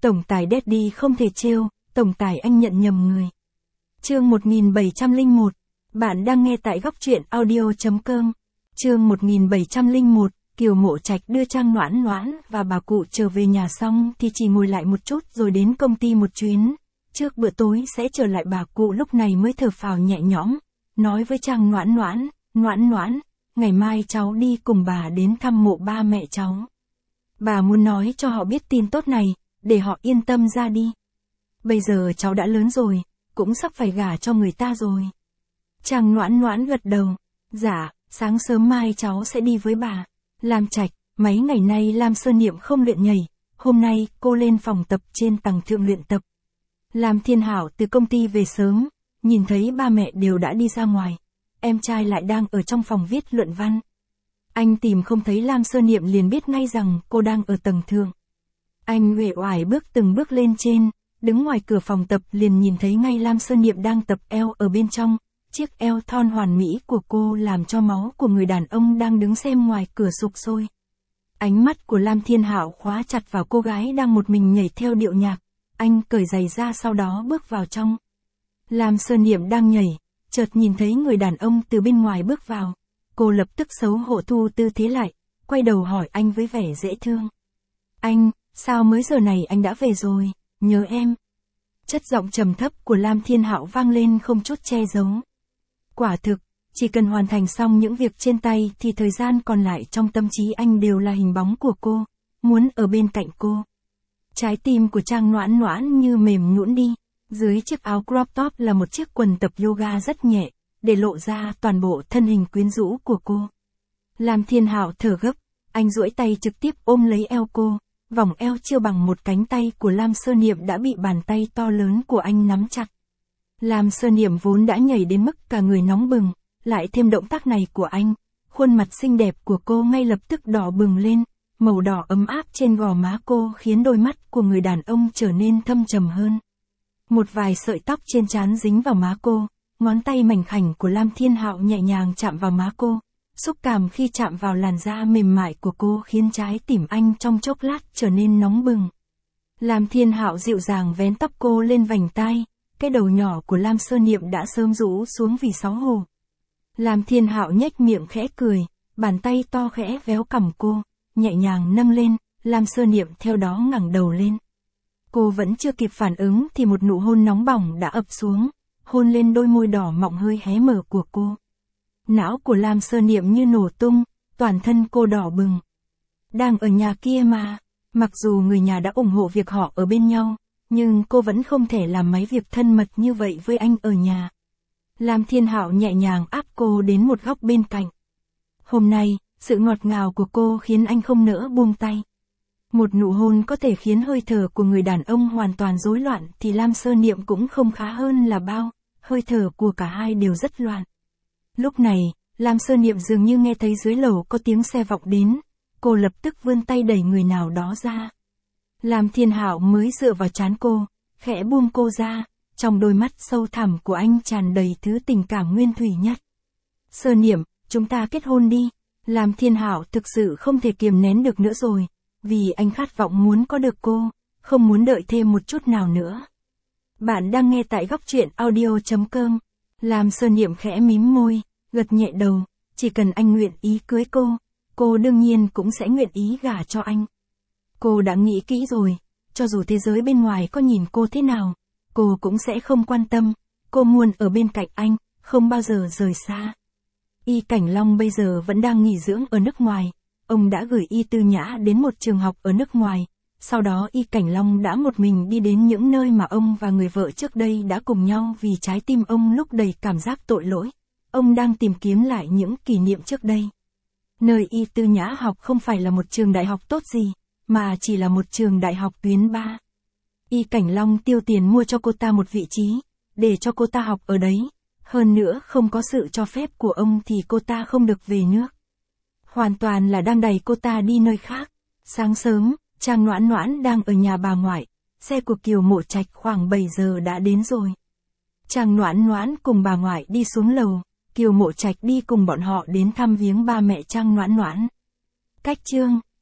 Tổng tài Daddy không thể trêu, tổng tài anh nhận nhầm người. Chương 1701. Bạn đang nghe tại góc truyện audio.com. Chương 1701. Kiều Mộ Trạch đưa Trang Noãn Noãn và bà cụ trở về nhà xong thì chỉ ngồi lại một chút rồi đến công ty một chuyến. Trước bữa tối sẽ trở lại, bà cụ lúc này mới thở phào nhẹ nhõm, nói với Trang Noãn Noãn, Noãn Noãn, ngày mai cháu đi cùng bà đến thăm mộ ba mẹ cháu. Bà muốn nói cho họ biết tin tốt này, để họ yên tâm ra đi. Bây giờ cháu đã lớn rồi, cũng sắp phải gả cho người ta rồi. Trang Noãn Noãn gật đầu, dạ, sáng sớm mai cháu sẽ đi với bà. Lam Trạch, mấy ngày nay Lam Sơn Niệm không luyện nhảy, hôm nay cô lên phòng tập trên tầng thượng luyện tập. Lam Thiên Hảo từ công ty về sớm, nhìn thấy ba mẹ đều đã đi ra ngoài, em trai lại đang ở trong phòng viết luận văn. Anh tìm không thấy Lam Sơn Niệm liền biết ngay rằng cô đang ở tầng thượng. Anh uể oải bước từng bước lên trên, đứng ngoài cửa phòng tập liền nhìn thấy ngay Lam Sơn Niệm đang tập eo ở bên trong. Chiếc eo thon hoàn mỹ của cô làm cho máu của người đàn ông đang đứng xem ngoài cửa sục sôi. Ánh mắt của Lam Thiên Hạo khóa chặt vào cô gái đang một mình nhảy theo điệu nhạc. Anh cởi giày ra sau đó bước vào trong. Lam Sơn Niệm đang nhảy, chợt nhìn thấy người đàn ông từ bên ngoài bước vào. Cô lập tức xấu hổ thu tư thế lại, quay đầu hỏi anh với vẻ dễ thương. Anh, sao mới giờ này anh đã về rồi, nhớ em. Chất giọng trầm thấp của Lam Thiên Hạo vang lên không chút che giấu. Quả thực, chỉ cần hoàn thành xong những việc trên tay thì thời gian còn lại trong tâm trí anh đều là hình bóng của cô, muốn ở bên cạnh cô. Trái tim của Trang Noãn Noãn như mềm nhũn đi, dưới chiếc áo crop top là một chiếc quần tập yoga rất nhẹ, để lộ ra toàn bộ thân hình quyến rũ của cô. Lam Thiên Hạo thở gấp, anh duỗi tay trực tiếp ôm lấy eo cô, vòng eo chưa bằng một cánh tay của Lam Sơn Niệm đã bị bàn tay to lớn của anh nắm chặt. Lam Sơn Niệm vốn đã nhảy đến mức cả người nóng bừng, lại thêm động tác này của anh, khuôn mặt xinh đẹp của cô ngay lập tức đỏ bừng lên, màu đỏ ấm áp trên gò má cô khiến đôi mắt của người đàn ông trở nên thâm trầm hơn. Một vài sợi tóc trên trán dính vào má cô, ngón tay mảnh khảnh của Lam Thiên Hạo nhẹ nhàng chạm vào má cô, xúc cảm khi chạm vào làn da mềm mại của cô khiến trái tim anh trong chốc lát trở nên nóng bừng. Lam Thiên Hạo dịu dàng vén tóc cô lên vành tai. Cái đầu nhỏ của Lam Sơn Niệm đã sớm rũ xuống vì xấu hổ. Lam Thiên Hạo nhếch miệng khẽ cười, bàn tay to khẽ véo cằm cô, nhẹ nhàng nâng lên, Lam Sơn Niệm theo đó ngẩng đầu lên. Cô vẫn chưa kịp phản ứng thì một nụ hôn nóng bỏng đã ập xuống, hôn lên đôi môi đỏ mọng hơi hé mở của cô. Não của Lam Sơn Niệm như nổ tung, toàn thân cô đỏ bừng. Đang ở nhà kia mà, mặc dù người nhà đã ủng hộ việc họ ở bên nhau, nhưng cô vẫn không thể làm mấy việc thân mật như vậy với anh ở nhà. Lam Thiên Hạo nhẹ nhàng áp cô đến một góc bên cạnh. Hôm nay, sự ngọt ngào của cô khiến anh không nỡ buông tay. Một nụ hôn có thể khiến hơi thở của người đàn ông hoàn toàn rối loạn thì Lam Sơn Niệm cũng không khá hơn là bao, hơi thở của cả hai đều rất loạn. Lúc này, Lam Sơn Niệm dường như nghe thấy dưới lầu có tiếng xe vọng đến, cô lập tức vươn tay đẩy người nào đó ra. Lam Thiên Hạo mới dựa vào trán cô, khẽ buông cô ra, trong đôi mắt sâu thẳm của anh tràn đầy thứ tình cảm nguyên thủy nhất. Sơn Niệm, chúng ta kết hôn đi. Lam Thiên Hạo thực sự không thể kiềm nén được nữa rồi, vì anh khát vọng muốn có được cô, không muốn đợi thêm một chút nào nữa. Bạn đang nghe tại góc truyện audio.com. Lam Sơn Niệm khẽ mím môi, gật nhẹ đầu, chỉ cần anh nguyện ý cưới cô đương nhiên cũng sẽ nguyện ý gả cho anh. Cô đã nghĩ kỹ rồi, cho dù thế giới bên ngoài có nhìn cô thế nào, cô cũng sẽ không quan tâm, cô muốn ở bên cạnh anh, không bao giờ rời xa. Y Cảnh Long bây giờ vẫn đang nghỉ dưỡng ở nước ngoài, ông đã gửi Y Tư Nhã đến một trường học ở nước ngoài, sau đó Y Cảnh Long đã một mình đi đến những nơi mà ông và người vợ trước đây đã cùng nhau vì trái tim ông lúc đầy cảm giác tội lỗi, ông đang tìm kiếm lại những kỷ niệm trước đây. Nơi Y Tư Nhã học không phải là một trường đại học tốt gì, mà chỉ là một trường đại học tuyến 3. Y Cảnh Long tiêu tiền mua cho cô ta một vị trí, để cho cô ta học ở đấy. Hơn nữa không có sự cho phép của ông thì cô ta không được về nước. Hoàn toàn là đang đẩy cô ta đi nơi khác. Sáng sớm, Trang Noãn Noãn đang ở nhà bà ngoại, xe của Kiều Mộ Trạch khoảng 7 giờ đã đến rồi. Trang Noãn Noãn cùng bà ngoại đi xuống lầu, Kiều Mộ Trạch đi cùng bọn họ đến thăm viếng ba mẹ Trang Noãn Noãn. Cách chương